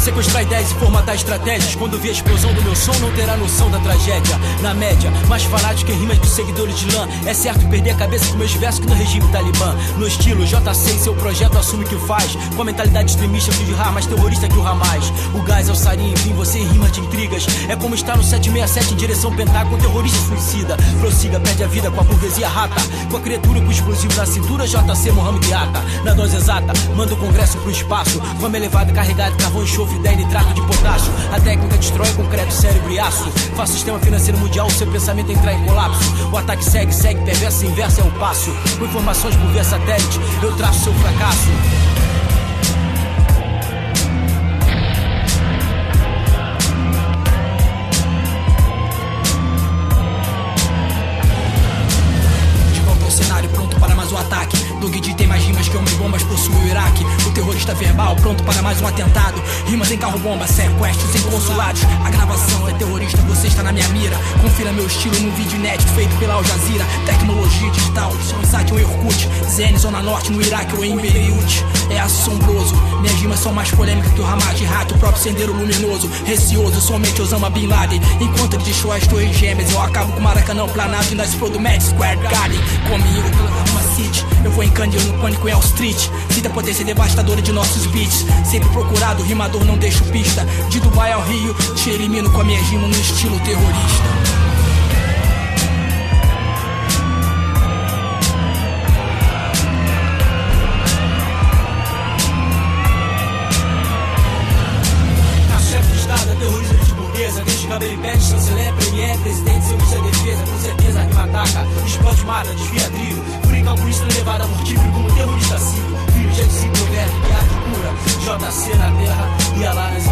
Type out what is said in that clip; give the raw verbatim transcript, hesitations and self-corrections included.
sequestrar ideias e formatar estratégias. Quando vi a explosão do meu som, não terá noção da tragédia. Na média, mais fanático em rimas que seguidores de lã. É certo perder a cabeça com meus versos que no regime talibã. No estilo J C, seu projeto assume que o faz. Com a mentalidade extremista que o Ra, mais terrorista que o Hamas. O gás é o sarin, enfim, você em rimas de intrigas. É como estar no sete seis sete em direção Pentágono, terrorista suicida. Prossiga, perde a vida com a burguesia rata. Com a criatura com explosivo na cintura, J C Mohamed Atta. Na dose exata, manda o congresso pro espaço. Vamos elevado, carregado, carvão, enxofre, ideia e nitrato de potássio. A técnica destrói concreto, cérebro e aço. Faz o sistema financeiro mundial, o seu pensamento entrar em colapso. O ataque segue, segue, perverso, inverso é o passo. Com informações por via satélite, eu traço seu fracasso. O ataque do Guidi tem mais rimas que homem-bombas possui o Iraque. O terrorista verbal pronto para mais um atentado. Rimas em carro-bomba, sequestros em consulados. A gravação é terrorista, você está na minha mira. Confira meu estilo num vídeo inédito feito pela Al Jazeera. Tecnologia digital, um site, um Irkut. Zen, Zona Norte, no Iraque ou em Beirute. É assombroso, minhas rimas são mais polêmicas que o Hamas de rato. O próprio sendeiro luminoso, receoso, somente Osama Bin Laden. Enquanto ele destrói as torres gêmeas, eu acabo com o Maracanã planado e na explode do Madison Square Garden. Comigo, uma City, eu vou em Cândido, no Pânico em Elm Street. Sinta a potência devastadora de nossos beats. Sempre procurado, rimador não deixo pista. De Dubai ao Rio, te elimino com a minha rima no estilo terrorista. Cabelo e pede, chanceler, premier, presidente, serviço de defesa. Com certeza rima ataca, explode, mata, desvia trilho. Fui calculista levada a mortífero como terrorista civil. Filho de Edson, governo, que arte cura. J C na terra e Alá nas